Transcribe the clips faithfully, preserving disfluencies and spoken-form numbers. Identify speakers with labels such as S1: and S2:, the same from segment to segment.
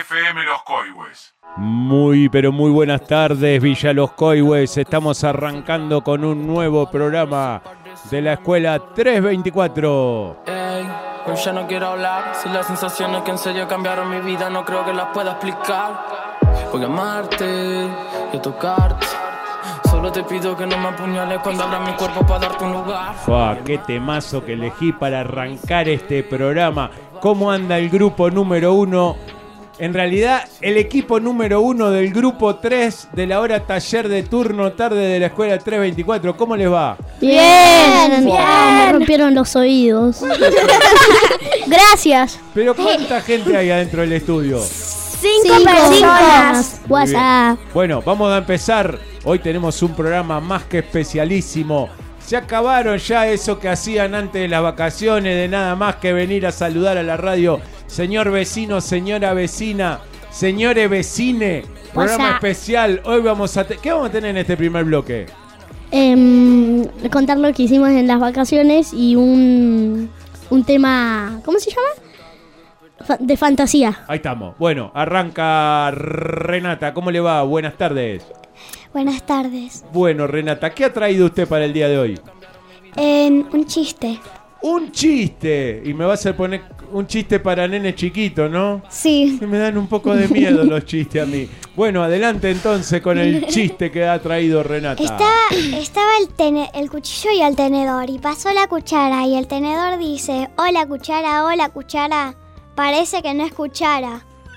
S1: F M Los Coihues.
S2: Muy, pero muy buenas tardes, Villa Los Coihues. Estamos arrancando con un nuevo programa de la Escuela trescientos veinticuatro.
S3: Ey, hoy ya no quiero hablar. Si las sensaciones que en serio cambiaron mi vida no creo que las pueda explicar. Voy a amarte y a tocarte. Solo te pido que no me apuñales cuando abra mi cuerpo para darte un lugar.
S2: Fua, qué temazo que elegí para arrancar este programa. ¿Cómo anda el grupo número uno? En realidad, el equipo número uno del grupo tres de la hora taller de turno tarde de la Escuela trescientos veinticuatro. ¿Cómo les va?
S4: Bien, bien. Me rompieron los oídos. Gracias.
S2: Pero ¿cuánta gente hay adentro del estudio?
S4: Cinco, Cinco personas. WhatsApp.
S2: Bueno, vamos a empezar. Hoy tenemos un programa más que especialísimo. Se acabaron ya eso que hacían antes de las vacaciones, de nada más que venir a saludar a la radio. Señor vecino, señora vecina, señores vecine, programa especial. Hoy vamos a... Te- ¿Qué vamos a tener en este primer bloque?
S4: Eh, contar lo que hicimos en las vacaciones y un, un tema... ¿Cómo se llama? Fa- de fantasía.
S2: Ahí estamos. Bueno, arranca Renata. ¿Cómo le va? Buenas tardes.
S5: Buenas tardes.
S2: Bueno, Renata, ¿qué ha traído usted para el día de hoy?
S5: Eh, un chiste.
S2: Un chiste. Y me va a hacer poner un chiste para nene chiquito, ¿no?
S5: Sí.
S2: Me dan un poco de miedo los chistes a mí. Bueno, adelante entonces con el chiste que ha traído Renata.
S5: Estaba, estaba el, tene- el cuchillo y el tenedor y pasó la cuchara y el tenedor dice: hola cuchara, hola cuchara, parece que no es cuchara.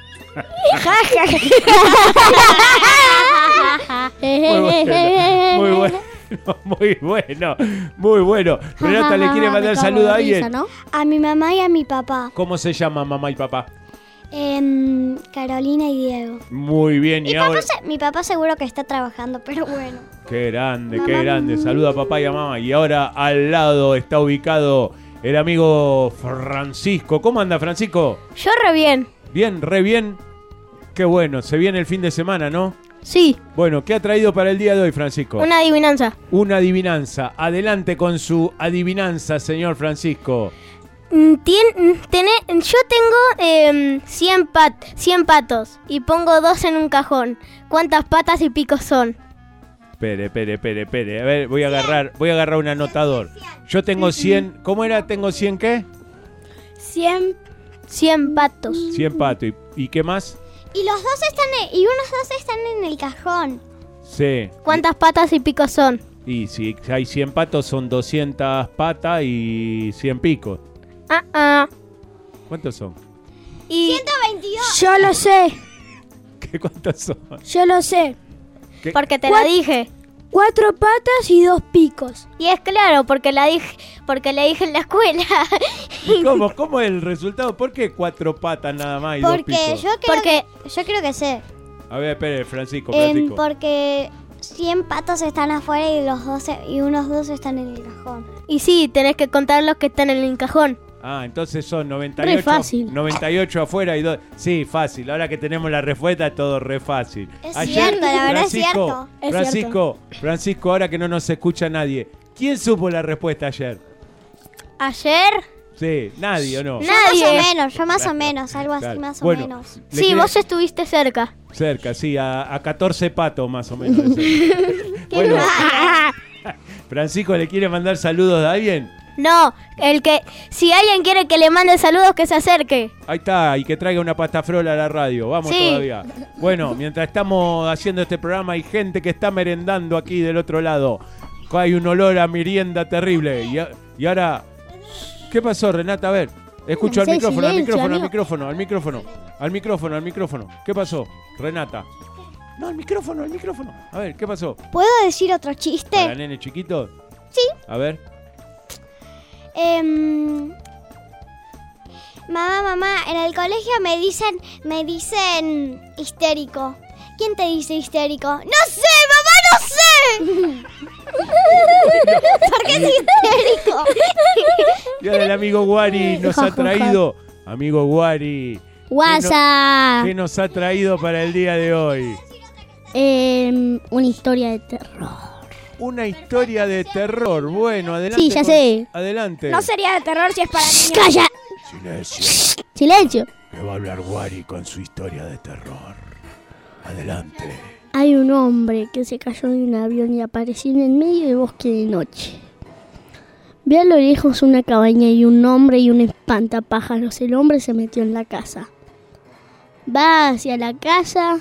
S2: Muy bueno, muy bueno, muy bueno, muy bueno. Renata le quiere mandar saludo a alguien.
S4: ¿No?
S5: A mi mamá y a mi papá.
S2: ¿Cómo se llama mamá y papá?
S5: Eh, Carolina y Diego.
S2: Muy bien,
S5: Mi
S2: y
S5: papá,
S2: ahora...
S5: se- mi papá seguro que está trabajando, pero bueno.
S2: Qué grande,
S5: Mamá.
S2: qué grande. Saluda a papá y a mamá. Y ahora al lado está ubicado el amigo Francisco. ¿Cómo anda, Francisco?
S4: Yo re bien.
S2: Bien, re bien. Qué bueno, se viene el fin de semana, ¿no?
S4: Sí,
S2: Bueno, ¿qué ha traído para el día de hoy, Francisco?
S4: una adivinanza.
S2: Una adivinanza. Adelante con su adivinanza, señor Francisco.
S4: Mm, tien- mm, tené- yo tengo eh, cien, pat- cien patos y pongo dos en un cajón. ¿Cuántas patas y picos son?
S2: Espere, espere, espere, espere. A ver, voy a agarrar, voy a agarrar un anotador. Yo tengo cien. ¿Cómo era? ¿Tengo cien qué?
S4: Cien, cien patos.
S2: cien patos. ¿Y, y qué más?
S5: Y los dos están en- y unos dos están en el cajón.
S2: Sí.
S4: ¿Cuántas patas y picos son?
S2: Y si hay cien patos, son doscientas patas y cien picos.
S4: Ah, ah.
S2: ¿Cuántos son?
S4: Y
S5: ciento veintidós.
S4: yo lo sé,
S2: ¿Qué cuántos son?
S4: yo lo sé.
S2: ¿Qué?
S4: Porque te lo dije.
S6: Cuatro patas y dos picos.
S4: Y es claro, porque la dije, porque le dije en la escuela.
S2: ¿Y cómo? ¿Cómo es el resultado? ¿Por qué cuatro patas nada más y dos
S5: Porque
S2: picos?
S5: yo creo
S4: Porque
S5: que, yo creo que sé.
S2: A ver, espere, Francisco,
S5: Em,
S2: Francisco.
S5: porque cien patos están afuera y los dos y unos dos están en el cajón.
S4: y sí, tenés que contar los que están en el cajón.
S2: Ah, entonces son noventa y ocho,
S4: Re fácil.
S2: noventa y ocho afuera y dos. Sí, fácil. Ahora que tenemos la respuesta, todo re fácil.
S5: Es cierto, la verdad es cierto.
S6: Es
S2: Francisco, Francisco, ahora que no nos escucha nadie, ¿quién supo la respuesta ayer?
S4: Ayer,
S2: Sí, nadie o no.
S5: Yo
S4: Nadie.
S5: más o menos, yo más
S2: Claro,
S5: o menos, algo así
S2: claro.
S5: más o
S2: Bueno,
S5: menos.
S2: ¿le
S4: sí,
S2: quiere-
S4: vos estuviste cerca.
S2: Cerca, sí, a, a catorce patos más o menos. Bueno, Francisco, ¿le quiere mandar saludos a alguien?
S4: No, el que, si alguien quiere que le mande saludos, que se acerque.
S2: Ahí está, y que traiga una pasta frola a la radio. Vamos
S4: Sí.
S2: todavía. Bueno, mientras estamos haciendo este programa, hay gente que está merendando aquí del otro lado. Hay un olor a merienda terrible. Y, a- y ahora, ¿qué pasó, Renata? A ver, escucho al
S4: Sí,
S2: micrófono, al
S4: silencio,
S2: micrófono, al
S4: amigo.
S2: micrófono, al micrófono, al micrófono, al micrófono. ¿Qué pasó, Renata? No, al micrófono, al micrófono. A ver, ¿qué pasó?
S5: ¿Puedo decir otro
S2: ¿Para
S5: chiste?
S2: nene chiquito?
S5: Sí.
S2: A ver.
S5: Em, mamá, mamá, en el colegio me dicen, me dicen histérico. ¿Quién te dice histérico? ¡No sé, mamá, no sé! ¿Por qué es histérico?
S2: Y ahora el amigo Guari nos ha traído. Amigo Guari.
S4: WhatsApp.
S2: ¿Qué nos ha traído para el día de hoy?
S4: Eh, una historia de terror.
S2: Una historia de terror. Bueno, adelante.
S4: Sí, ya
S2: con-
S4: sé.
S2: Adelante.
S6: No sería de terror si es para niños.
S4: ¡Calla!
S2: Silencio.
S4: Silencio.
S2: que va a hablar Wari con su historia de terror. Adelante.
S4: Hay un hombre que se cayó de un avión y apareció en el medio del bosque de noche. Ve a lo lejos una cabaña y un hombre y un espantapájaros. El hombre se metió en la casa. Va hacia la casa,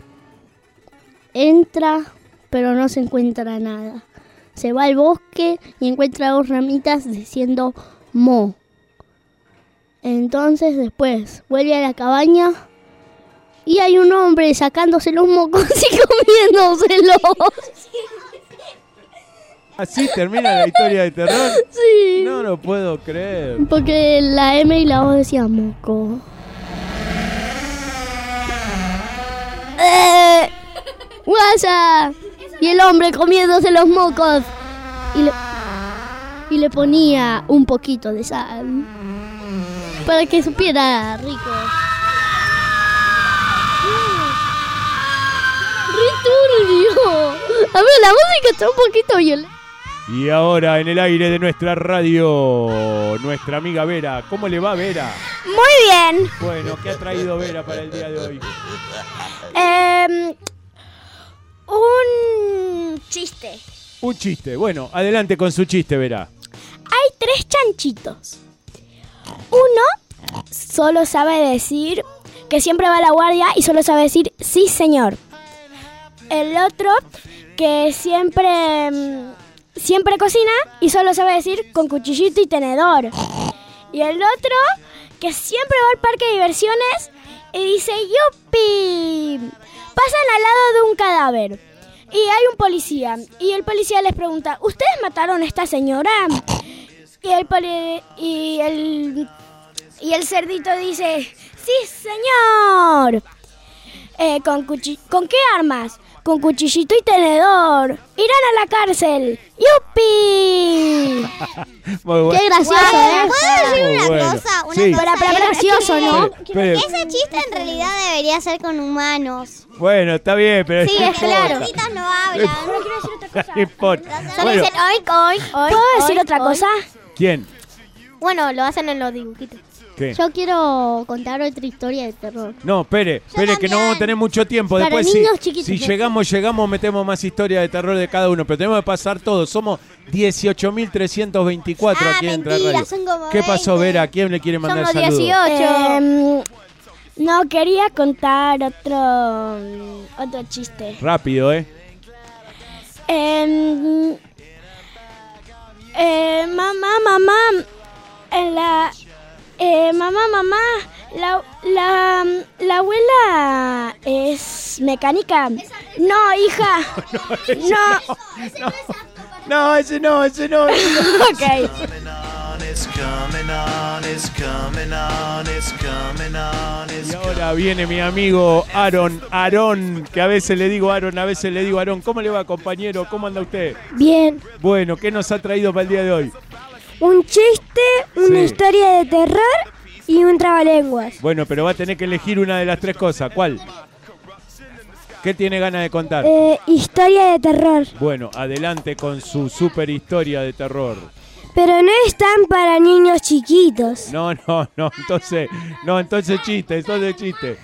S4: entra, pero no se encuentra nada. Se va al bosque y encuentra dos ramitas diciendo mo. Entonces después vuelve a la cabaña y hay un hombre sacándose los mocos y comiéndoselos.
S2: ¿Así termina la historia de terror?
S4: Sí.
S2: No lo puedo creer.
S4: Porque la M y la O decían moco. ¡Eh! ¡Guasa! Y el hombre comiéndose los mocos. Y le, y le ponía un poquito de sal. Para que supiera rico. ¡Riturbio! A ver, la música está un poquito violenta.
S2: Y ahora en el aire de nuestra radio, nuestra amiga Vera. ¿Cómo le va, Vera?
S6: Muy bien.
S2: Bueno, ¿qué ha traído Vera para el día de hoy?
S6: Eh, un chiste.
S2: Un chiste. Bueno, adelante con su chiste, Vera.
S6: Hay tres chanchitos. Uno solo sabe decir que siempre va a la guardia y solo sabe decir sí, señor. El otro que siempre, siempre cocina y solo sabe decir con cuchillito y tenedor. Y el otro que siempre va al parque de diversiones y dice ¡yupi! Pasan al lado de un cadáver y hay un policía. Y el policía les pregunta, ¿ustedes mataron a esta señora? Y el, poli- y el, y el cerdito dice, ¡sí, señor! Eh, ¿con, cuchi- ¿Con qué armas? Con cuchillito y tenedor. Irán a la cárcel. ¡Yupi!
S2: Muy bueno.
S4: Qué gracioso,
S5: Bueno,
S4: ¿eh?
S5: ¿puedo decir
S2: Muy
S5: una
S2: bueno.
S5: cosa? Una
S2: Sí.
S5: cosa
S6: Pero, pero,
S5: es-
S6: gracioso, ¿no?
S2: Pero-
S5: Ese chiste en realidad debería ser con humanos.
S2: bueno, está bien, pero
S5: Sí,
S2: no
S5: es claro.
S2: importa.
S5: Los no hablan.
S2: No importa.
S5: Solo
S2: Bueno,
S5: dicen oink, oink, oink.
S6: ¿Puedo decir
S5: oink,
S6: otra
S5: oink.
S6: cosa?
S2: ¿quién?
S5: Bueno, lo hacen en los dibujitos.
S2: ¿Qué?
S4: Yo quiero contar otra historia de terror.
S2: No, espere, espere que no vamos a tener mucho tiempo.
S4: Para
S2: Después
S4: niños
S2: si,
S4: chiquitos.
S2: si llegamos, llegamos, metemos más historia de terror de cada uno, pero tenemos que pasar todo. Somos dieciocho mil trescientos veinticuatro
S5: Ah,
S2: aquí en
S5: mentira,
S2: Radio.
S5: son como
S2: ¿Qué pasó,
S5: veinte.
S2: Vera? ¿A quién le quiere mandar
S5: Somos
S2: saludos?
S5: dieciocho.
S6: Em, no, quería contar otro, otro chiste.
S2: Rápido, ¿eh?
S6: Em, eh, mamá, mamá, en la, eh, mamá, mamá, la, la, la abuela es mecánica. No, hija. No.
S2: No, ese no, ese no. ese no.
S6: Ok.
S2: Y ahora viene mi amigo Aaron, Aarón, que a veces le digo Aaron, a veces le digo Aarón. ¿Cómo le va, compañero? ¿Cómo anda usted?
S6: Bien.
S2: Bueno, ¿qué nos ha traído para el día de hoy?
S6: Un chiste, una
S2: Sí.
S6: historia de terror y un trabalenguas.
S2: Bueno, pero va a tener que elegir una de las tres cosas. ¿Cuál? ¿Qué tiene ganas de contar?
S6: Eh, historia de terror.
S2: Bueno, adelante con su super historia de terror.
S6: Pero no están para niños chiquitos.
S2: No, no, no, entonces, no, entonces chiste, entonces chiste.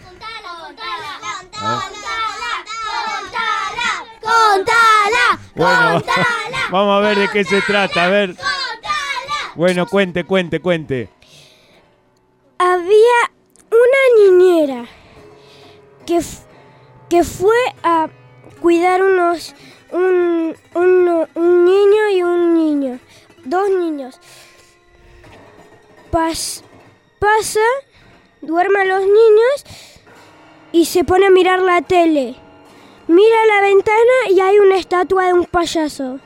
S5: ¡Contala!
S2: Bueno, vamos a ver de qué se trata, a ver. Bueno, cuente, cuente, cuente.
S6: Había una niñera que, f- que fue a cuidar unos un, un, un niño y un niño, dos niños. Pas, pasa, duerme a los niños y se pone a mirar la tele. Mira la ventana y hay una estatua de un payaso.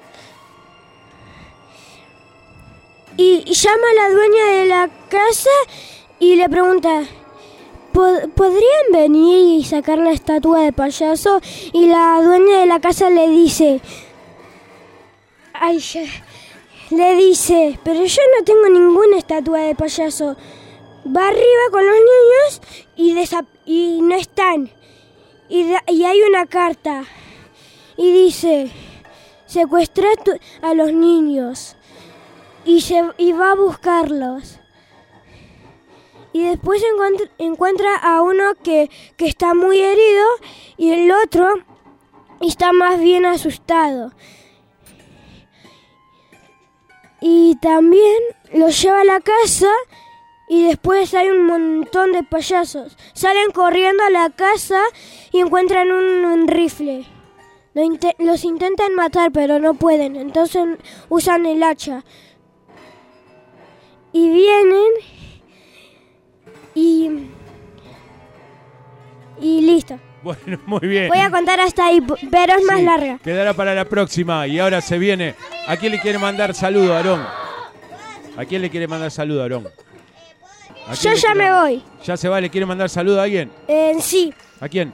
S6: Y llama a la dueña de la casa y le pregunta, "¿Pod- ¿podrían venir y sacar la estatua de payaso?" Y la dueña de la casa le dice, ay, ya- le dice, pero yo no tengo ninguna estatua de payaso. Va arriba con los niños y, desa- y no están. Y, da- y hay una carta y dice, secuestré a tu- a los niños. Y, se, y va a buscarlos. Y después encuentra, encuentra a uno que, que está muy herido y el otro está más bien asustado. Y también lo lleva a la casa y después hay un montón de payasos. Salen corriendo a la casa y encuentran un, un rifle. Lo inte- los intentan matar pero no pueden, entonces usan el hacha. Y vienen y, y listo.
S2: Bueno, muy bien.
S6: Voy a contar hasta ahí, pero es más
S2: Sí,
S6: larga.
S2: Quedará para la próxima. Y ahora se viene. ¿A quién le quiere mandar saludo, Aarón? ¿A quién le quiere mandar saludo, Aarón? ¿A quién
S6: Yo
S2: le
S6: ya
S2: quiere
S6: me
S2: mandar-
S6: voy.
S2: ¿Ya se va? ¿Le quiere mandar saludo a alguien?
S6: Eh, sí,
S2: ¿A quién?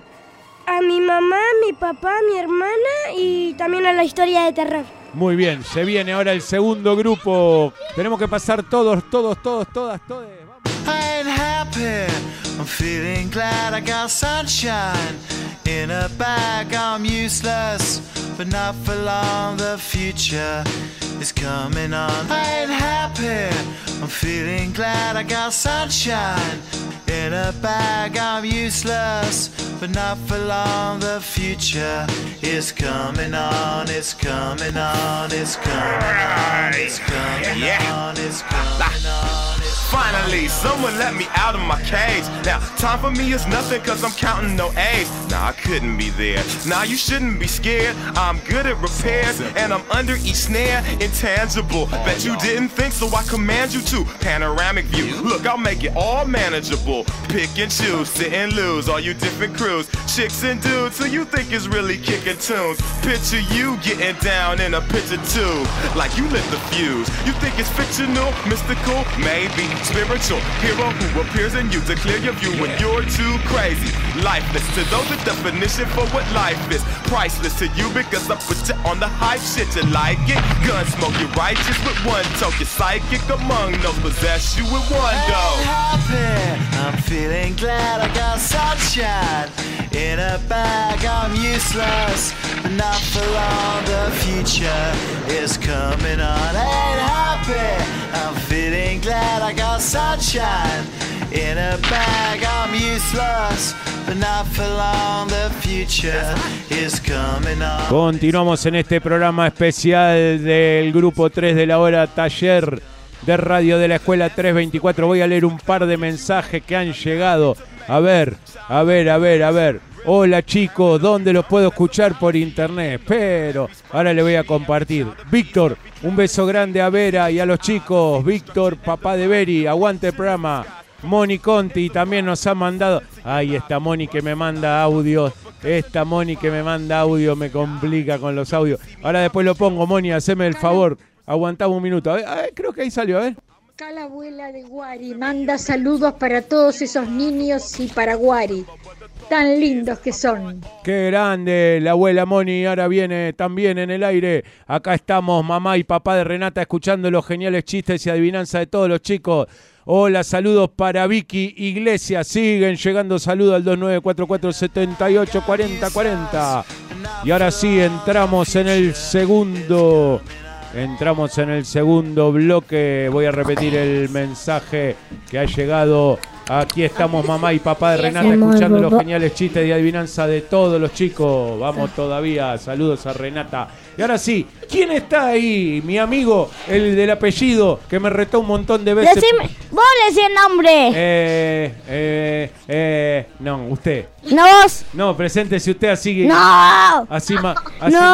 S6: a mi mamá, mi papá, mi hermana y también a la historia de terror.
S2: Muy bien. Se viene ahora el segundo grupo. Tenemos que pasar todos, todos, todos, todas, todas. Vamos.
S1: I ain't happy, I'm feeling glad I got sunshine in a bag. I'm useless, but not for long. The future is coming on. I ain't happy, I'm feeling glad I got sunshine in a bag. I'm useless, but not for long. The future is coming on. It's coming on. It's coming on. It's coming on. It's coming on.
S7: Finally, someone let me out of my cage. Now, time for me is nothing cause I'm counting no A's. Nah, I couldn't be there. Nah, you shouldn't be scared. I'm good at repairs and I'm under each snare. Intangible. Bet you didn't think, so I command you to. Panoramic view. Look, I'll make it all manageable. Pick and choose, sit and lose. All you different crews, chicks and dudes who you think is really kicking tunes. Picture you getting down in a picture tube. Like you lit the fuse. You think it's fictional, mystical, maybe. Spiritual hero who appears in you to clear your view when you're too crazy. Lifeless to those, the definition for what life is. Priceless to you because I put you on the hype shit. You like it? Gun smoke, you're righteous with one toke. You're psychic among those, possess you with one go.
S1: I'm happy, I'm feeling glad I got sunshine in a bag. I'm useless, but not for long. The future is coming on. I ain't happy, I'm feeling glad I got sunshine in a bag. I'm useless, but not for long. The future is coming on.
S2: Continuamos en este programa especial del grupo tres de la hora, taller de radio de la escuela trescientos veinticuatro. Voy a leer un par de mensajes que han llegado. A ver, a ver, a ver, a ver. Hola chicos, ¿dónde los puedo escuchar? Por internet. Pero ahora le voy a compartir. Víctor, un beso grande a Vera y a los chicos. Víctor, papá de Beri, aguante el programa. Moni Conti también nos ha mandado. Ay, esta Moni que me manda audios. Esta Moni que me manda audio me complica con los audios. Ahora después lo pongo, Moni, haceme el favor. Aguantamos un minuto. A ver, a ver, creo que ahí salió, a ver.
S8: Acá la abuela de Guari manda saludos para todos esos niños y para Guari. Tan lindos que son.
S2: Qué grande, la abuela Moni ahora viene también en el aire. Acá estamos, mamá y papá de Renata, escuchando los geniales chistes y adivinanzas de todos los chicos. Hola, saludos para Vicky Iglesias. Siguen llegando saludos al dos nueve cuatro cuatro siete ocho cuatro cero cuatro cero. Y ahora sí, entramos en el segundo... Entramos en el segundo bloque. Voy a repetir el mensaje que ha llegado. Aquí estamos mamá y papá de Renata escuchando los geniales chistes de adivinanza de todos los chicos. Vamos todavía. Saludos a Renata. Y ahora sí, ¿quién está ahí? Mi amigo, el del apellido, que me retó un montón de veces.
S4: Decime, vos le decís el nombre.
S2: Eh, eh, eh, no, usted.
S4: No vos.
S2: No, preséntese usted así.
S4: No.
S2: Así, ma, así
S4: No.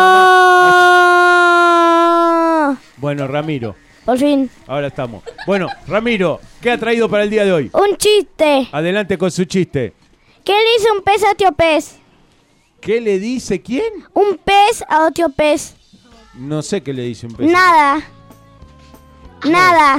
S2: mamá, así. Bueno, Ramiro.
S4: Por fin.
S2: Ahora estamos. Bueno, Ramiro, ¿qué ha traído para el día de hoy?
S4: Un chiste.
S2: Adelante con su chiste.
S4: ¿Qué le dice un pez a otro pez?
S2: ¿Qué le dice quién?
S4: Un pez a otro pez.
S2: No sé qué le dice un pez.
S4: Nada. Nada.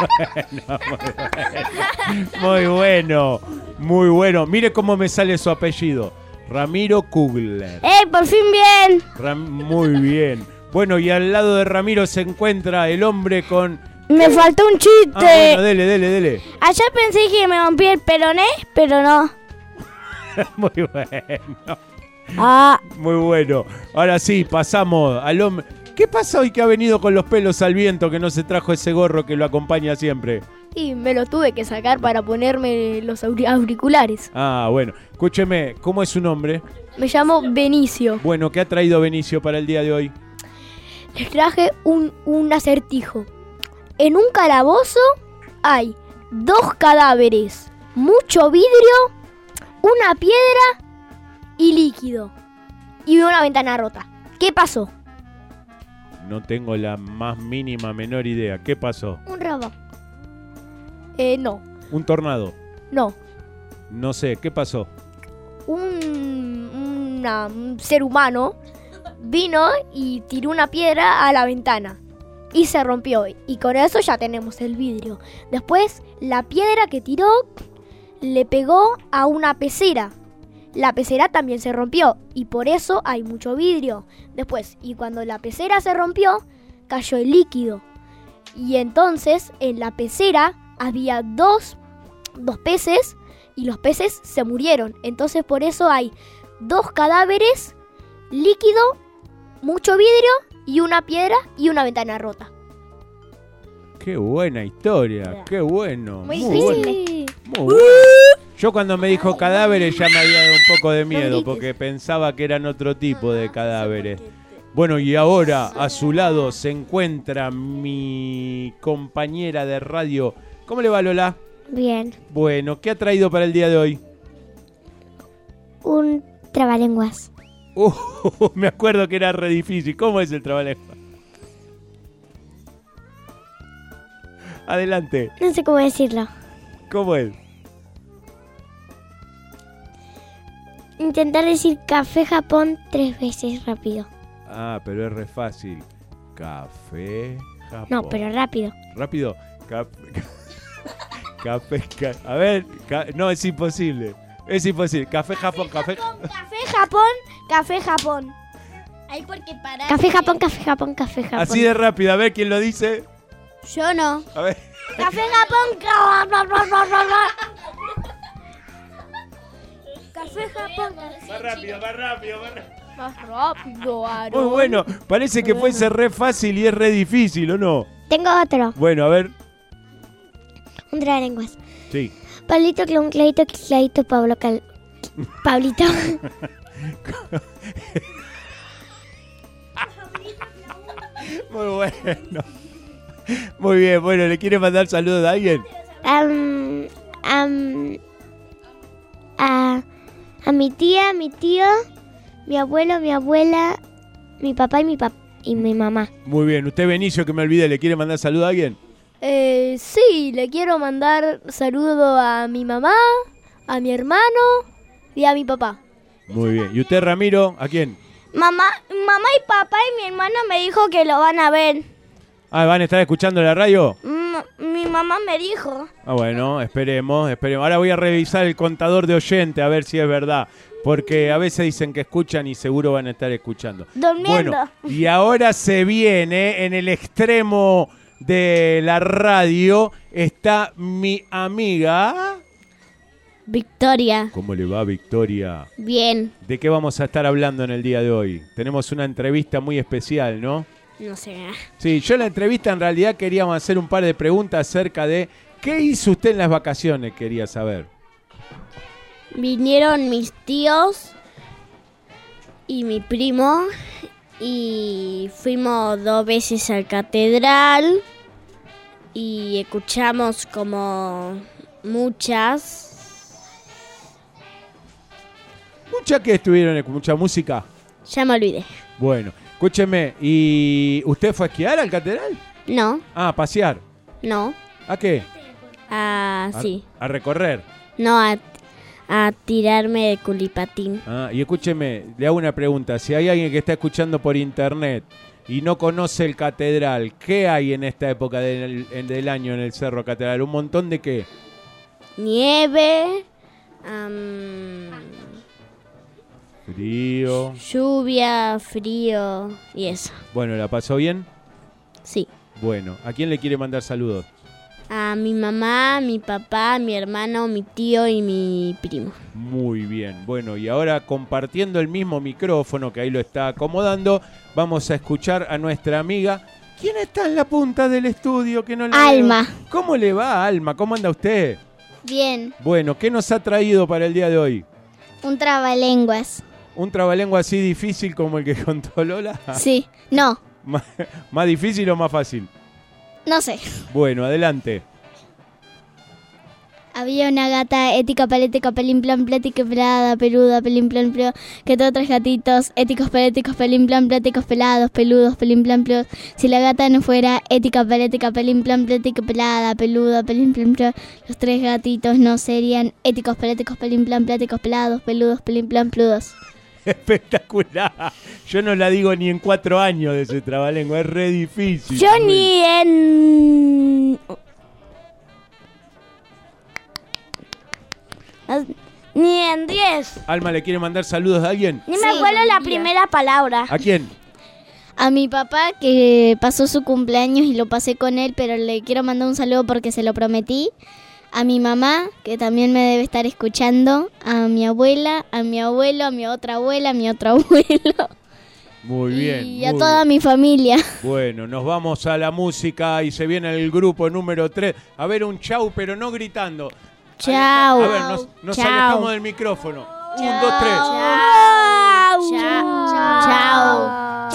S2: Muy bueno, muy bueno. Mire cómo me sale su apellido. Ramiro Kugler.
S4: ¡Ey, por fin bien!
S2: Ram- muy bien. Bueno, y al lado de Ramiro se encuentra el hombre con...
S4: Me faltó un chiste.
S2: Ah, bueno, dele, dele, dele.
S4: Ayer pensé que me rompí el peroné, pero no.
S2: Muy bueno.
S4: Ah,
S2: Muy bueno. Ahora sí, pasamos al hombre... ¿Qué pasa hoy que ha venido con los pelos al viento, que no se trajo ese gorro que lo acompaña siempre?
S6: y me lo tuve que sacar para ponerme los auri- auriculares.
S2: Ah, bueno. Escúcheme, ¿cómo es su nombre?
S6: Me llamo Benicio.
S2: Bueno, ¿qué ha traído Benicio para el día de hoy?
S6: Les traje un, un acertijo. En un calabozo hay dos cadáveres, mucho vidrio, una piedra y líquido. Y una ventana rota. ¿Qué pasó?
S2: No tengo la más mínima menor idea. ¿Qué pasó?
S5: Un robo.
S6: Eh, no,
S2: ¿Un tornado?
S6: no.
S2: No sé, ¿qué pasó?
S6: Un, una- un ser humano vino y tiró una piedra a la ventana. Y se rompió. Y con eso ya tenemos el vidrio. Después, la piedra que tiró le pegó a una pecera. La pecera también se rompió y por eso hay mucho vidrio. Después, y cuando la pecera se rompió, cayó el líquido. Y entonces en la pecera había dos, dos peces y los peces se murieron. Entonces por eso hay dos cadáveres, líquido, mucho vidrio y una piedra y una ventana rota.
S2: Qué buena historia, qué bueno.
S6: Muy
S2: bueno.
S6: difícil.
S2: Muy bueno. Yo cuando me dijo cadáveres ya me había dado un poco de miedo porque pensaba que eran otro tipo de cadáveres. Bueno, y ahora a su lado se encuentra mi compañera de radio. ¿Cómo le va, Lola?
S5: Bien.
S2: Bueno, ¿qué ha traído para el día de hoy?
S5: Un trabalenguas.
S2: Uh, me acuerdo que era re difícil. ¿Cómo es el trabalenguas? Adelante.
S5: No sé cómo decirlo.
S2: ¿Cómo es?
S5: Intentar decir café Japón tres veces rápido.
S2: Ah, pero es re fácil. Café, Japón.
S5: No, pero rápido.
S2: Rápido. Cap- Café, ca- a ver, ca- no, es imposible. Es imposible. Café, Japón, café.
S6: Café Japón, café Japón.
S4: Ahí porque para.
S5: Café Japón, café Japón, café Japón.
S2: Así de rápido, a ver quién lo dice.
S6: Yo no.
S2: A ver.
S6: Café Japón. Café Japón.
S2: Más rápido, más rápido, más rápido.
S6: Más rápido, Aaron.
S2: Muy bueno. Parece que fuese re fácil y es re difícil, ¿o no?
S5: Tengo otro.
S2: Bueno, a ver.
S5: Un trabalenguas.
S2: Sí.
S5: Pablito, clon, Clarito, Clarito, Pablo, Cal... Pablito.
S2: Muy bueno. Muy bien, bueno, ¿le quiere mandar saludos a alguien?
S5: Am, am, a, a mi tía, mi tío, mi abuelo, mi abuela, mi papá y mi pap y mi mamá.
S2: Muy bien, usted Benicio, que me olvide, ¿le quiere mandar saludos a alguien?
S6: Eh, sí, le quiero mandar saludo a mi mamá, a mi hermano y a mi papá.
S2: Muy bien. ¿Y usted, Ramiro, a quién?
S6: Mamá, mamá y papá y mi hermano me dijo que lo van a ver.
S2: Ah, ¿van a estar escuchando la radio?
S6: Mm, mi mamá me dijo.
S2: Ah, bueno, esperemos, esperemos. Ahora voy a revisar el contador de oyente a ver si es verdad. Porque a veces dicen que escuchan y seguro van a estar escuchando.
S6: Durmiendo.
S2: Bueno, y ahora se viene en el extremo de la radio. Está mi amiga.
S4: Victoria.
S2: ¿Cómo le va, Victoria?
S4: Bien.
S2: ¿De qué vamos a estar hablando en el día de hoy? Tenemos una entrevista muy especial, ¿no?
S4: No sé.
S2: Sí, yo en la entrevista en realidad queríamos hacer un par de preguntas acerca de ¿qué hizo usted en las vacaciones? Quería saber.
S4: Vinieron mis tíos y mi primo y fuimos dos veces al catedral y escuchamos como muchas.
S2: ¿Mucha que estuvieron? ¿Mucha música?
S4: Ya me olvidé.
S2: Bueno, escúcheme, ¿y usted fue a esquiar al catedral?
S4: No,
S2: Ah, a pasear.
S4: no.
S2: ¿A qué?
S4: Ah,
S2: A-
S4: sí.
S2: A recorrer.
S4: No, a, a tirarme de culipatín.
S2: Ah, y escúcheme, le hago una pregunta. Si hay alguien que está escuchando por internet y no conoce el catedral, ¿qué hay en esta época del, del año en el Cerro Catedral? ¿Un montón de qué?
S4: Nieve, am,
S2: Frío.
S4: lluvia, frío y eso.
S2: Bueno, ¿la pasó bien?
S4: Sí.
S2: Bueno, ¿a quién le quiere mandar saludos?
S4: A mi mamá, mi papá, mi hermano, mi tío y mi primo.
S2: Muy bien. Bueno, y ahora compartiendo el mismo micrófono, que ahí lo está acomodando, vamos a escuchar a nuestra amiga. ¿Quién está en la punta del estudio que no la
S5: Alma.
S2: veo? ¿Cómo le va, Alma? ¿Cómo anda usted?
S5: Bien.
S2: Bueno, ¿qué nos ha traído para el día de hoy?
S5: Un trabalenguas.
S2: ¿Un trabalengua así difícil como el que contó Lola?
S5: Sí. No.
S2: ¿Más, ¿Más difícil o más fácil?
S5: No sé.
S2: Bueno, adelante.
S5: Había una gata ética, palética, pelín, plan, plática, pelada, peluda, pelín, plan, peluda, que tuvo tres gatitos, éticos, paléticos, pelín, plan, pláticos, pelados, peludos, pelín, plan, peludos. Si la gata no fuera ética, palética, pelín, plan, plática, pelada, peluda, pelín, plan, peluda, los tres gatitos no serían éticos, paléticos, pelín, plan, pláticos, pelados, peludos, pelín, plan, peludos.
S2: Espectacular. Yo no la digo ni en cuatro años de ese trabalengua, es re difícil.
S6: Yo ni en... Ni en diez.
S2: Alma, ¿le quiere mandar saludos a alguien?
S6: Ni me
S5: Sí,
S6: acuerdo la
S5: mira.
S6: primera palabra.
S2: ¿A quién?
S5: A mi papá, que pasó su cumpleaños y lo pasé con él, pero le quiero mandar un saludo porque se lo prometí. A mi mamá, que también me debe estar escuchando. A mi abuela, a mi abuelo, a mi otra abuela, a mi otro abuelo.
S2: Muy bien.
S5: Y a
S2: muy
S5: toda
S2: bien.
S5: mi familia.
S2: Bueno, nos vamos a la música y se viene el grupo número tres. A ver, un chau, pero no gritando.
S5: Chau.
S2: A ver, nos, nos
S5: Chau.
S2: alejamos del micrófono. Un, dos, tres.
S6: Chao.
S5: Chao.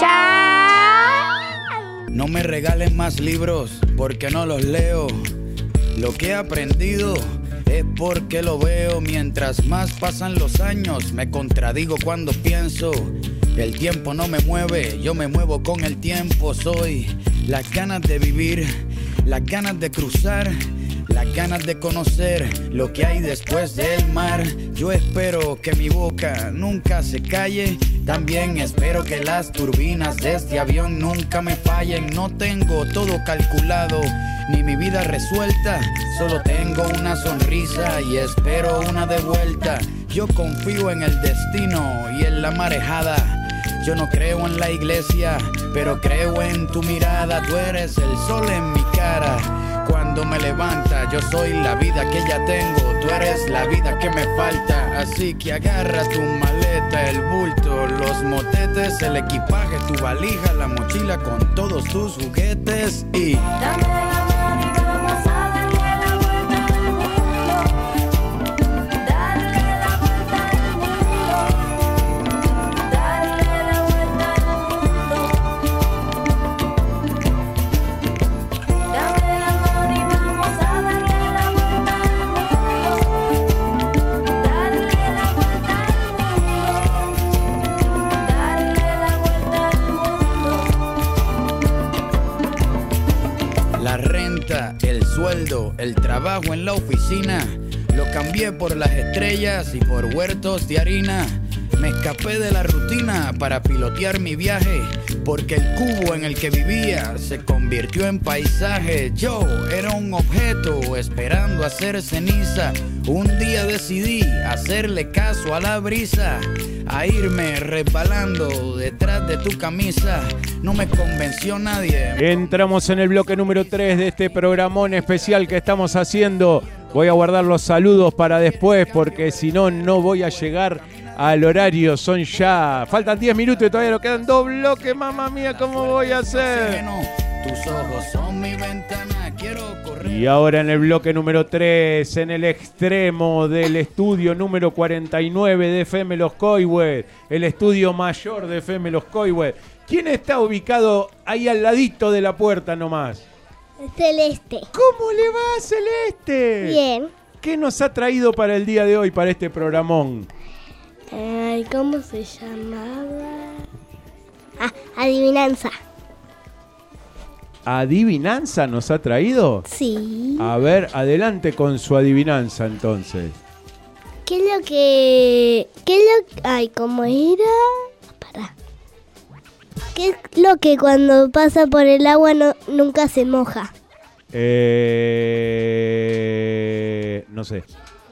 S6: Chao.
S9: No me regalen más libros porque no los leo. Lo que he aprendido es porque lo veo. Mientras más pasan los años, me contradigo cuando pienso. El tiempo no me mueve, yo me muevo con el tiempo. Soy las ganas de vivir, las ganas de cruzar, las ganas de conocer lo que hay después del mar. Yo espero que mi boca nunca se calle. También espero que las turbinas de este avión nunca me fallen. No tengo todo calculado, ni mi vida resuelta. Solo tengo una sonrisa y espero una de vuelta. Yo confío en el destino y en la marejada. Yo no creo en la iglesia, pero creo en tu mirada. Tú eres el sol en mi cara. Cuando me levanta, yo soy la vida que ya tengo. Tú eres la vida que me falta. Así que agarra tu maleta, el bulto, los motetes, el equipaje, tu valija, la mochila con todos tus juguetes y...
S10: Dame la mano y vamos a darle la vuelta al mundo. Darle la vuelta al mundo. Darle la vuelta al mundo. Dame la mano y vamos a darle la vuelta al mundo. Darle la vuelta al mundo. Darle la vuelta al mundo.
S9: La renta, el sueldo, el trabajo en la oficina, lo cambié por las estrellas y por huertos de harina. Me escapé de la rutina para pilotear mi viaje, porque el cubo en el que vivía se convirtió en paisaje. Yo era un objeto esperando hacer ceniza. Un día decidí hacerle caso a la brisa, a irme resbalando detrás de tu camisa. No me convenció nadie.
S2: Entramos en el bloque número tres de este programón especial que estamos haciendo. Voy a guardar los saludos para después porque si no, no voy a llegar al horario. Son ya... Faltan diez minutos y todavía nos quedan dos bloques. Mamma mía, ¿cómo voy a hacer?
S9: Tus ojos son mi ventana, quiero correr.
S2: Y ahora en el bloque número tres, en el extremo del estudio número cuarenta y nueve de F M Los Coihues, el estudio mayor de F M Los Coihues. ¿Quién está ubicado ahí al ladito de la puerta nomás?
S4: Celeste.
S2: ¿Cómo le va, Celeste?
S4: Bien.
S2: ¿Qué nos ha traído para el día de hoy, para este programón?
S4: Ay, ¿cómo se llamaba? Ah, adivinanza.
S2: ¿Adivinanza nos ha traído?
S4: Sí.
S2: A ver, adelante con su adivinanza entonces.
S4: ¿Qué es lo que... ¿Qué es lo... Ay, ¿cómo era? Pará. ¿Qué es lo que cuando pasa por el agua no, nunca se moja?
S2: Eh... No sé.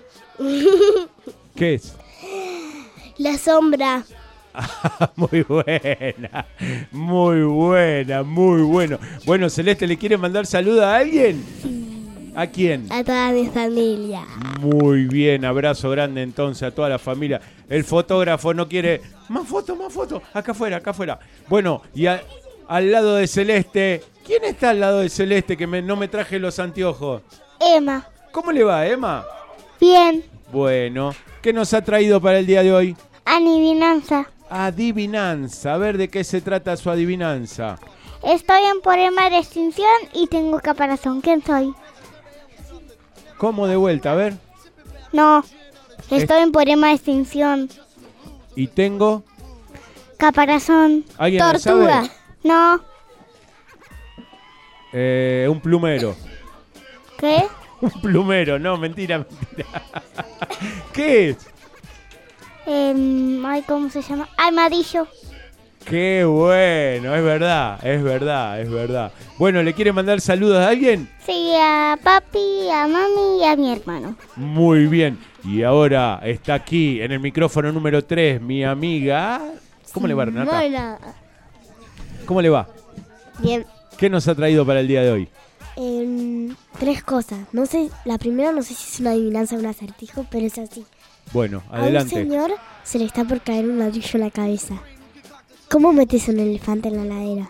S2: ¿Qué es?
S4: La sombra.
S2: Muy buena, muy buena, muy bueno. Bueno, Celeste, ¿le quiere mandar saludo a alguien?
S4: Sí.
S2: ¿A quién?
S4: A toda mi familia.
S2: Muy bien, abrazo grande entonces a toda la familia. El fotógrafo no quiere... Más fotos, más fotos. Acá afuera, acá afuera. Bueno, y a- al lado de Celeste, ¿Quién está al lado de Celeste que me- no me traje los anteojos?
S5: Emma.
S2: ¿Cómo le va, Emma?
S5: Bien.
S2: Bueno, ¿qué nos ha traído para el día de hoy?
S5: Adivinanza.
S2: Adivinanza. A ver de qué se trata su adivinanza.
S5: Estoy en poema de extinción y tengo caparazón. ¿Quién soy?
S2: ¿Cómo de vuelta? A ver.
S5: No. Estoy en poema de extinción.
S2: Y tengo...
S5: Caparazón.
S2: ¿Alguien lo
S5: Tortuga.
S2: sabe?
S5: No.
S2: Eh, un plumero.
S5: ¿Qué?
S2: Un plumero, no, mentira, mentira. ¿Qué es?
S5: Eh, ay, ¿cómo se llama? Armadillo.
S2: Qué bueno, es verdad, es verdad, es verdad. Bueno, ¿le quiere mandar saludos a alguien?
S5: Sí, a papi, a mami y a mi hermano.
S2: Muy bien. Y ahora está aquí en el micrófono número tres mi amiga... ¿Cómo le va, Renata?
S6: Hola.
S2: ¿Cómo le va?
S6: Bien.
S2: ¿Qué nos ha traído para el día de hoy?
S6: Em, tres cosas. No sé, la primera no sé si es una adivinanza o un acertijo, pero es así.
S2: Bueno,
S6: A un
S2: adelante.
S6: señor se le está por caer un ladrillo en la cabeza. ¿Cómo metes un elefante en la heladera?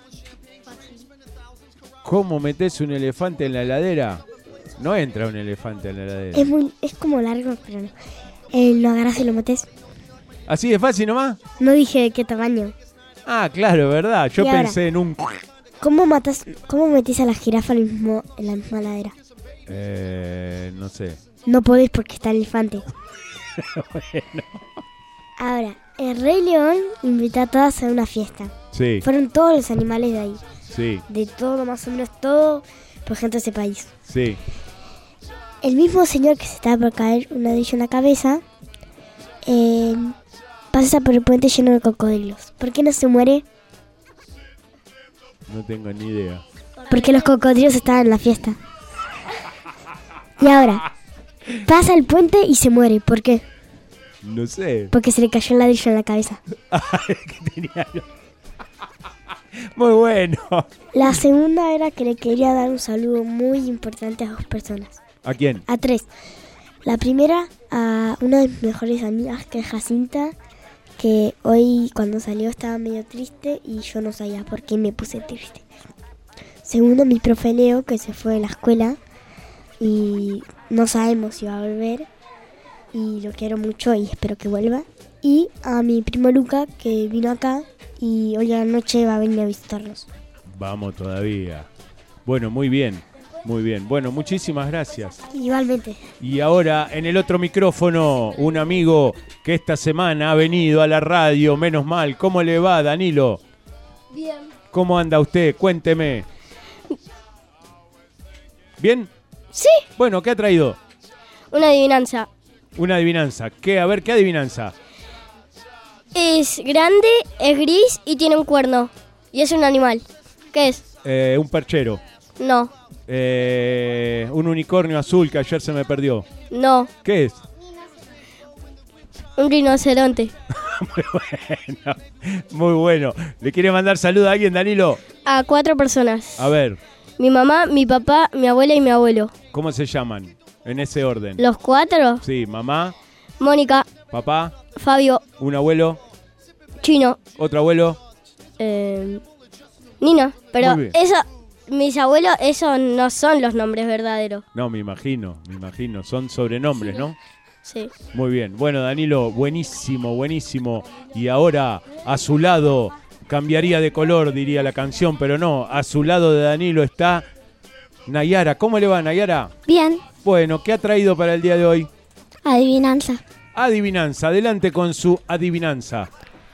S2: ¿Cómo metes un elefante en la heladera? No entra un elefante en la heladera.
S6: Es muy, es como largo, pero no. Eh, lo agarras y lo metes.
S2: ¿Así de fácil nomás?
S6: No dije de qué tamaño.
S2: Ah, claro, ¿verdad? Yo
S6: Y ahora,
S2: pensé en un...
S6: ¿Cómo matas, cómo metes a la jirafa en, el mismo, en la misma heladera?
S2: Eh, no sé.
S6: No podés porque está el elefante.
S2: Bueno.
S6: Ahora, el Rey León invitó a todas a una fiesta.
S2: Sí,
S6: Fueron todos los animales de ahí.
S2: sí,
S6: De todo, más o menos todo, por gente de ese país.
S2: sí.
S6: El mismo señor que se estaba por caer un ladrillo en la cabeza, eh, pasa por el puente lleno de cocodrilos. ¿Por qué no se muere?
S2: No tengo ni idea.
S6: Porque los cocodrilos estaban en la fiesta. Y ahora, pasa el puente y se muere. ¿Por qué?
S2: No sé.
S6: Porque se le cayó el ladrillo en la cabeza.
S2: Que tenía... Muy bueno.
S6: La segunda era que le quería dar un saludo muy importante a dos personas.
S2: ¿A quién?
S6: A tres. La primera, a una de mis mejores amigas, que es Jacinta, que hoy cuando salió estaba medio triste y yo no sabía por qué me puse triste. Segundo, mi profe Leo, que se fue de la escuela y no sabemos si va a volver y lo quiero mucho y espero que vuelva. Y a mi primo Luca, que vino acá y hoy a la noche va a venir a visitarnos.
S2: Vamos todavía. Bueno, muy bien. Muy bien. Bueno, muchísimas gracias.
S6: Igualmente.
S2: Y ahora en el otro micrófono, un amigo que esta semana ha venido a la radio, menos mal. ¿Cómo le va, Danilo?
S6: Bien.
S2: ¿Cómo anda usted? Cuénteme. ¿Bien?
S6: Sí.
S2: Bueno, ¿qué ha traído?
S6: Una adivinanza.
S2: Una adivinanza. ¿Qué? A ver, ¿qué adivinanza?
S6: Es grande, es gris y tiene un cuerno. Y es un animal. ¿Qué es?
S2: Eh, un perchero.
S6: No,
S2: Eh, un unicornio azul que ayer se me perdió.
S6: no.
S2: ¿Qué es?
S6: Un rinoceronte.
S2: Muy bueno. Muy bueno. ¿Le quiere mandar saludos a alguien, Danilo?
S6: A cuatro personas.
S2: A ver,
S6: Mi mamá, mi papá, mi abuela y mi abuelo.
S2: ¿cómo se llaman? En ese orden.
S6: Los cuatro.
S2: Sí, mamá,
S6: Mónica,
S2: papá,
S6: Fabio,
S2: un abuelo,
S6: Chino,
S2: otro abuelo.
S6: eh, Nina. Pero
S2: Muy bien.
S6: eso, mis abuelos, esos no son los nombres verdaderos.
S2: No, me imagino, me imagino. Son sobrenombres, ¿no?
S6: Sí.
S2: Muy bien. Bueno, Danilo, buenísimo, buenísimo. Y ahora, a su lado, cambiaría de color, diría la canción, pero no. A su lado de Danilo está Nayara. ¿Cómo le va, Nayara?
S4: Bien,
S2: Bueno, ¿qué ha traído para el día de hoy?
S4: adivinanza.
S2: Adivinanza. Adelante con su adivinanza.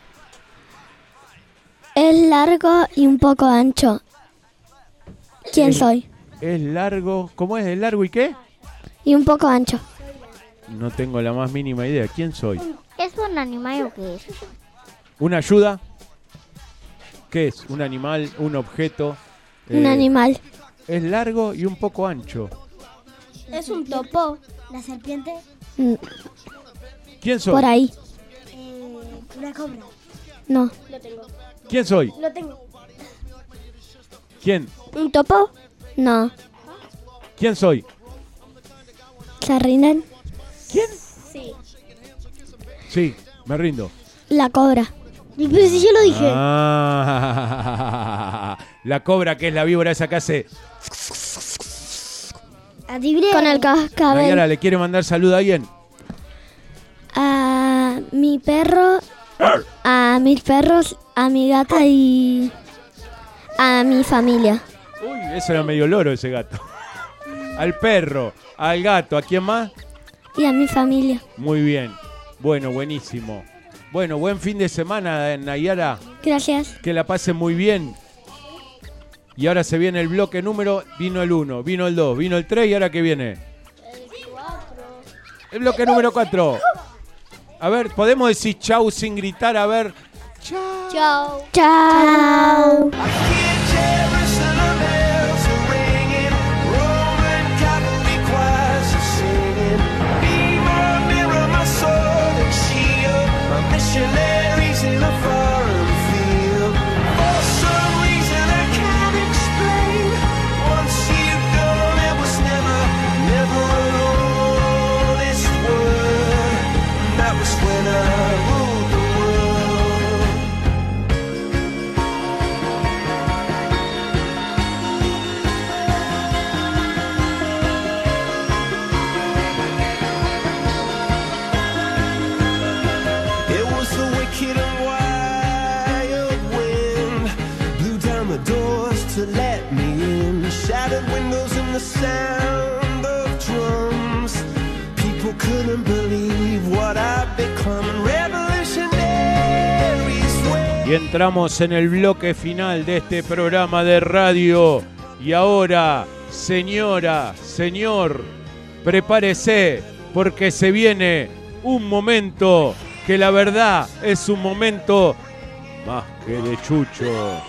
S4: Es largo y un poco ancho. ¿Quién
S2: Es-
S4: soy?
S2: Es largo. ¿Cómo es? ¿Es largo y qué?
S4: Y un poco ancho.
S2: No tengo la más mínima idea. ¿Quién soy?
S5: ¿Es un animal o qué es?
S2: ¿Una ayuda? ¿Qué es? ¿Un animal? ¿Un objeto?
S4: Un
S2: Eh,
S4: animal.
S2: Es largo y un poco ancho.
S6: Es un topo.
S5: ¿La serpiente?
S4: Mm,
S2: ¿Quién soy?
S4: Por ahí.
S5: Eh, una cobra.
S4: No.
S6: Lo tengo.
S2: ¿Quién soy?
S6: Lo tengo.
S2: ¿Quién?
S6: ¿Un topo?
S4: No.
S2: ¿Quién soy?
S4: ¿Se rinden?
S2: ¿Quién?
S6: Sí.
S2: Sí, me rindo.
S4: La cobra.
S6: Pero si yo lo dije.
S2: Ah, La cobra, que es la víbora esa que hace...
S5: Adiviné.
S6: Con el cascabel.
S2: Nayara, ¿le quiere mandar saludo a alguien?
S6: A mi perro, a mis perros, a mi gata y a mi familia.
S2: Uy, eso era medio loro ese gato. Al perro, al gato, ¿a quién más?
S6: Y a mi familia.
S2: Muy bien. Bueno, buenísimo. Bueno, buen fin de semana, Nayara.
S6: Gracias.
S2: Que la pasen muy bien. Y ahora se viene el bloque número, vino el uno, vino el dos, vino el tres y ahora ¿qué viene? El cuatro. El bloque número cuatro. A ver, ¿podemos decir chau sin gritar? A ver. Chau.
S5: Chao.
S6: Chao.
S11: Missionaries in a foreign field. For some reason I can't explain. Once you gone, it was never, never alone. This world, that was when I ruled the to let me in. Shattered windows and the sound of drums. People couldn't believe what I've become. Revolutionaries way.
S2: Y entramos en el bloque final de este programa de radio. Y ahora, señora, señor, prepárese porque se viene un momento que la verdad es un momento más que de chucho.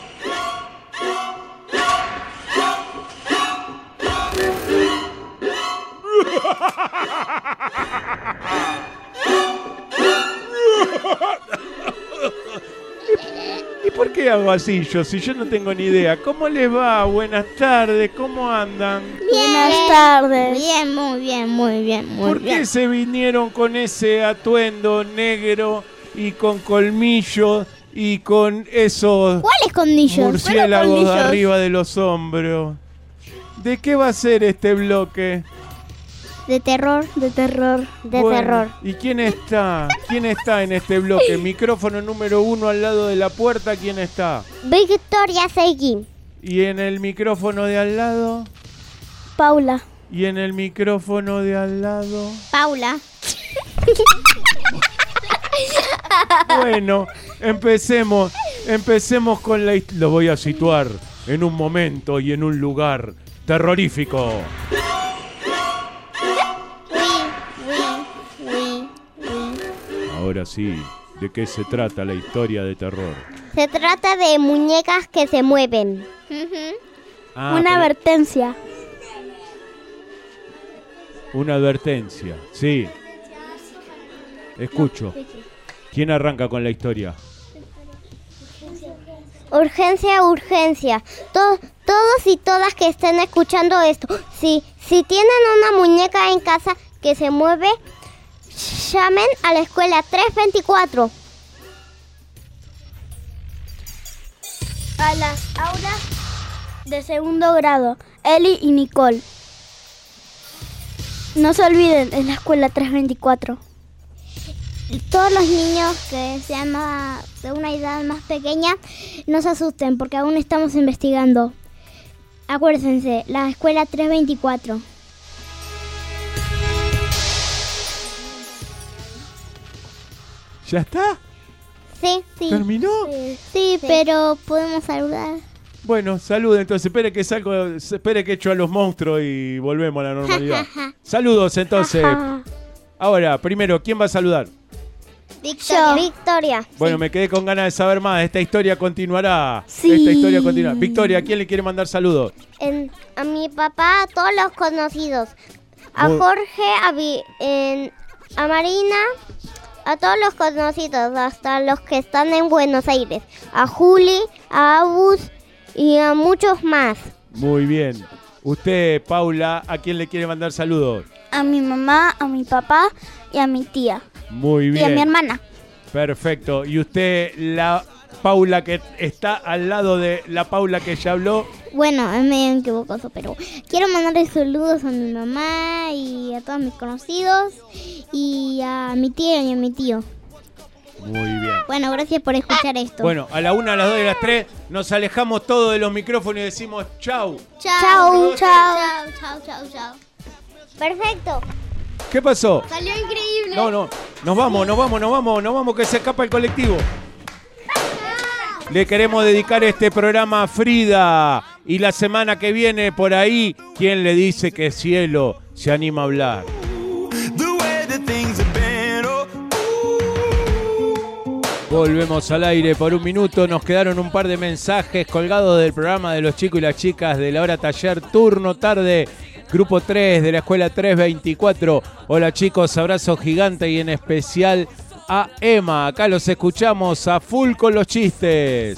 S2: ¿Y por qué hago así yo? Si yo no tengo ni idea. ¿Cómo les va? Buenas tardes, ¿cómo andan?
S6: Buenas tardes.
S5: Bien, muy bien, muy bien, muy
S2: ¿Por
S5: bien.
S2: qué se vinieron con ese atuendo negro y con colmillos y con esos
S5: ¿Cuáles colmillos?
S2: murciélagos
S5: ¿Cuáles colmillos?
S2: arriba de los hombros? ¿De qué va a ser este bloque?
S5: De terror, de terror, de
S2: Bueno,
S5: terror.
S2: ¿y quién está? ¿Quién está en este bloque? Micrófono número uno al lado de la puerta, ¿quién está?
S5: Victoria Seguí.
S2: ¿Y en el micrófono de al lado?
S6: Paula.
S2: ¿Y en el micrófono de al lado?
S5: Paula.
S2: Bueno, empecemos. Empecemos con la historia. Lo voy a situar en un momento y en un lugar terrorífico. Ahora sí, ¿de qué se trata la historia de terror?
S5: Se trata de muñecas que se mueven.
S2: Ah,
S6: Una
S2: pero-
S6: advertencia.
S2: Una advertencia, sí. Escucho. ¿Quién arranca con la historia?
S5: Urgencia, urgencia. To- todos y todas que estén escuchando esto, si, si tienen una muñeca en casa que se mueve, llamen a la escuela tres veinticuatro.
S6: A las aulas de segundo grado, Eli y Nicole. No se olviden, en la escuela tres veinticuatro.
S5: Todos los niños que sean más- de una edad más pequeña, no se asusten porque aún estamos investigando. Acuérdense, la escuela tres veinticuatro.
S2: ¿Ya está?
S5: Sí, sí.
S2: ¿Terminó?
S5: Sí, pero podemos saludar.
S2: Bueno, saluden entonces. Espere que salgo, espere que echo a los monstruos y volvemos a la normalidad. Saludos entonces. Ahora, primero, ¿quién va a saludar?
S5: Victoria. Victoria.
S2: Bueno, me quedé con ganas de saber más. Esta historia continuará.
S6: Sí.
S2: Esta historia continuará. Victoria, ¿a quién le quiere mandar saludos?
S5: En- a mi papá, a todos los conocidos. A
S2: Muy-
S5: Jorge, a, Vi- en- a Marina, a todos los conocidos, hasta los que están en Buenos Aires. A Juli, a Abus y a muchos más.
S2: Muy bien. Usted, Paula, ¿a quién le quiere mandar saludos?
S6: A mi mamá, a mi papá y a mi tía.
S2: Muy
S6: Y a mi
S2: bien.
S6: hermana.
S2: Perfecto. ¿Y usted, la Paula que está al lado de la Paula que ya habló.
S5: Bueno, es medio equivocoso, pero quiero mandarle saludos a mi mamá y a todos mis conocidos y a mi tía y a mi tío.
S2: Muy bien.
S5: Bueno, gracias por escuchar esto.
S2: Bueno, a la una, a las dos y a las tres nos alejamos todos de los micrófonos y decimos chau.
S5: Chau, chau, chau, chau, chau, chau. Perfecto.
S2: ¿Qué pasó?
S5: Salió increíble.
S2: No, no, nos vamos, nos vamos, nos vamos, nos vamos que se escapa el colectivo. Le queremos dedicar este programa a Frida. Y la semana que viene por ahí, ¿quién le dice que Cielo se anima a hablar? Volvemos al aire por un minuto. Nos quedaron un par de mensajes colgados del programa de los chicos y las chicas de la hora taller, turno tarde, grupo tres de la escuela trescientos veinticuatro. Hola chicos, abrazo gigante y en especial a Emma. Acá los escuchamos a full con los chistes.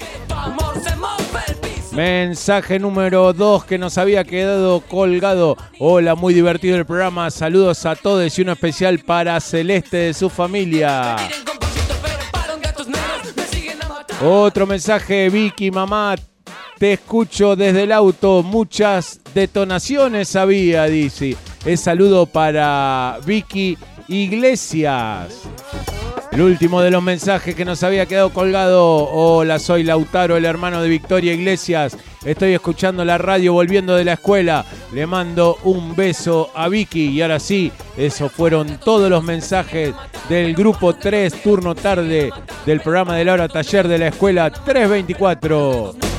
S2: Mensaje número dos que nos había quedado colgado. Hola, muy divertido el programa. Saludos a todos y uno especial para Celeste de su familia. Otro mensaje, Vicky, mamá, te escucho desde el auto. Muchas detonaciones había, dice. Es saludo para Vicky Iglesias. El último de los mensajes que nos había quedado colgado. Hola, soy Lautaro, el hermano de Victoria Iglesias. Estoy escuchando la radio volviendo de la escuela. Le mando un beso a Vicky. Y ahora sí, esos fueron todos los mensajes del grupo tres, turno tarde, del programa de la hora taller de la escuela trescientos veinticuatro.